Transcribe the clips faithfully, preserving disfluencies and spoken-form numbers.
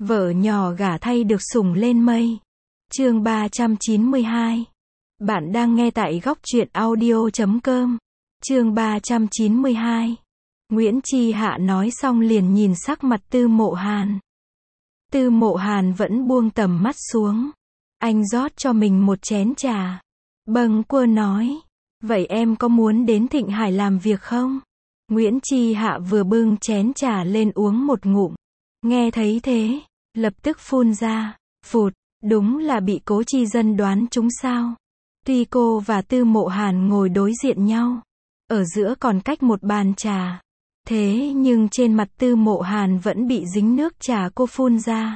Vợ nhỏ gả thay được sủng lên mây. Chương ba trăm chín mươi hai. Bạn đang nghe tại góc truyện audio chấm com. Chương ba trăm chín mươi hai. Nguyễn Chi Hạ nói xong liền nhìn sắc mặt Tư Mộ Hàn. Tư Mộ Hàn vẫn buông tầm mắt xuống. Anh rót cho mình một chén trà. Bâng quơ nói. Vậy em có muốn đến Thịnh Hải làm việc không? Nguyễn Chi Hạ vừa bưng chén trà lên uống một ngụm. Nghe thấy thế, lập tức phun ra. Phụt, đúng là bị Cố Chi Dân đoán trúng sao. Tuy cô và Tư Mộ Hàn ngồi đối diện nhau, ở giữa còn cách một bàn trà. Thế nhưng trên mặt Tư Mộ Hàn vẫn bị dính nước trà cô phun ra.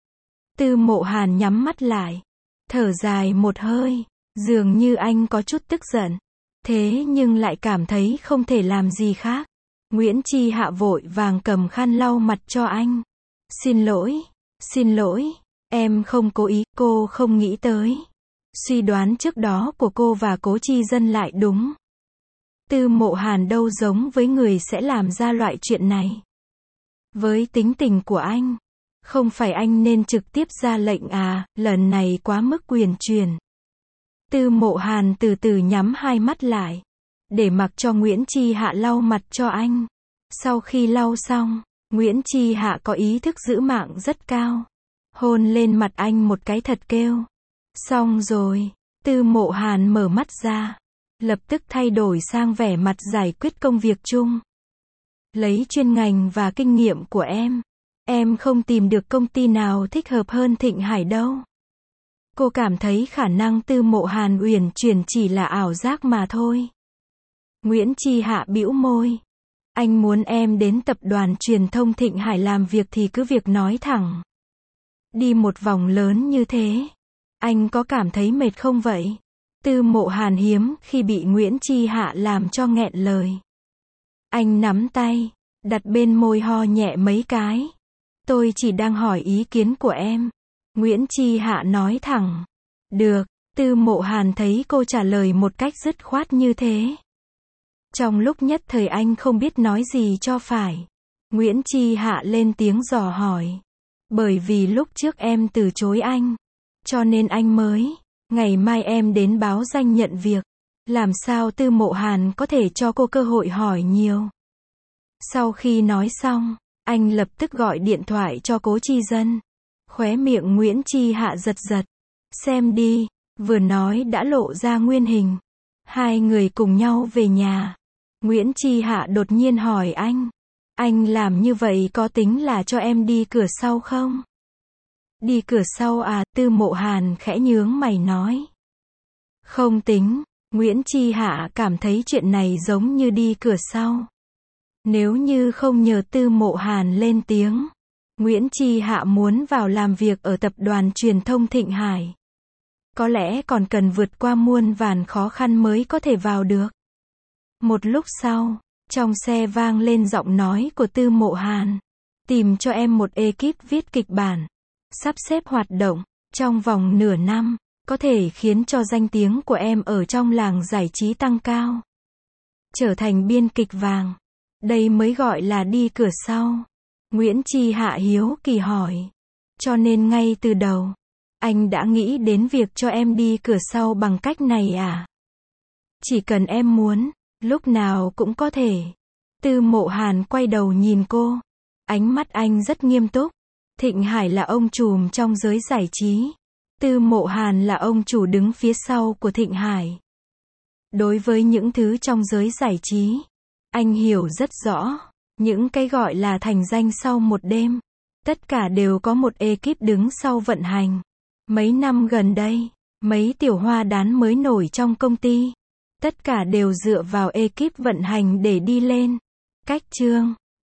Tư Mộ Hàn nhắm mắt lại, thở dài một hơi, dường như anh có chút tức giận. Thế nhưng lại cảm thấy không thể làm gì khác. Nguyễn Chi Hạ vội vàng cầm khăn lau mặt cho anh. Xin lỗi, xin lỗi, em không cố ý, cô không nghĩ tới. Suy đoán trước đó của cô và Cố Chi Dân lại đúng. Tư Mộ Hàn đâu giống với người sẽ làm ra loại chuyện này. Với tính tình của anh, không phải anh nên trực tiếp ra lệnh à, lần này quá mức quyền truyền. Tư Mộ Hàn từ từ nhắm hai mắt lại, để mặc cho Nguyễn Chi Hạ lau mặt cho anh. Sau khi lau xong, Nguyễn Chi Hạ có ý thức giữ mạng rất cao. Hôn lên mặt anh một cái thật kêu. Xong rồi, Tư Mộ Hàn mở mắt ra, lập tức thay đổi sang vẻ mặt giải quyết công việc chung. Lấy chuyên ngành và kinh nghiệm của em, em không tìm được công ty nào thích hợp hơn Thịnh Hải đâu. Cô cảm thấy khả năng Tư Mộ Hàn uyển chuyển chỉ là ảo giác mà thôi. Nguyễn Chi Hạ bĩu môi. Anh muốn em đến tập đoàn truyền thông Thịnh Hải làm việc thì cứ việc nói thẳng. Đi một vòng lớn như thế, anh có cảm thấy mệt không vậy? Tư Mộ Hàn hiếm khi bị Nguyễn Chi Hạ làm cho nghẹn lời. Anh nắm tay, đặt bên môi ho nhẹ mấy cái. Tôi chỉ đang hỏi ý kiến của em. Nguyễn Chi Hạ nói thẳng. Được, Tư Mộ Hàn thấy cô trả lời một cách dứt khoát như thế. Trong lúc nhất thời anh không biết nói gì cho phải. Nguyễn Chi Hạ lên tiếng dò hỏi. Bởi vì lúc trước em từ chối anh, cho nên anh mới, ngày mai em đến báo danh nhận việc. Làm sao Tư Mộ Hàn có thể cho cô cơ hội hỏi nhiều. Sau khi nói xong, anh lập tức gọi điện thoại cho Cố Chi Dân. Khóe miệng Nguyễn Chi Hạ giật giật. Xem đi, vừa nói đã lộ ra nguyên hình. Hai người cùng nhau về nhà. Nguyễn Chi Hạ đột nhiên hỏi anh. Anh làm như vậy có tính là cho em đi cửa sau không? Đi cửa sau à? Tư Mộ Hàn khẽ nhướng mày nói. Không tính. Nguyễn Chi Hạ cảm thấy chuyện này giống như đi cửa sau. Nếu như không nhờ Tư Mộ Hàn lên tiếng, Nguyễn Chi Hạ muốn vào làm việc ở tập đoàn truyền thông Thịnh Hải, có lẽ còn cần vượt qua muôn vàn khó khăn mới có thể vào được. Một lúc sau, trong xe vang lên giọng nói của Tư Mộ Hàn. Tìm cho em một ekip viết kịch bản, sắp xếp hoạt động, trong vòng nửa năm, có thể khiến cho danh tiếng của em ở trong làng giải trí tăng cao. Trở thành biên kịch vàng. Đây mới gọi là đi cửa sau. Nguyễn Chi Hạ hiếu kỳ hỏi. Cho nên ngay từ đầu, anh đã nghĩ đến việc cho em đi cửa sau bằng cách này à? Chỉ cần em muốn, lúc nào cũng có thể. Tư Mộ Hàn quay đầu nhìn cô. Ánh mắt anh rất nghiêm túc. Thịnh Hải là ông trùm trong giới giải trí. Tư Mộ Hàn là ông chủ đứng phía sau của Thịnh Hải. Đối với những thứ trong giới giải trí, anh hiểu rất rõ. Những cái gọi là thành danh sau một đêm, tất cả đều có một ekip đứng sau vận hành. Mấy năm gần đây, mấy tiểu hoa đán mới nổi trong công ty, tất cả đều dựa vào ekip vận hành để đi lên. Cách chương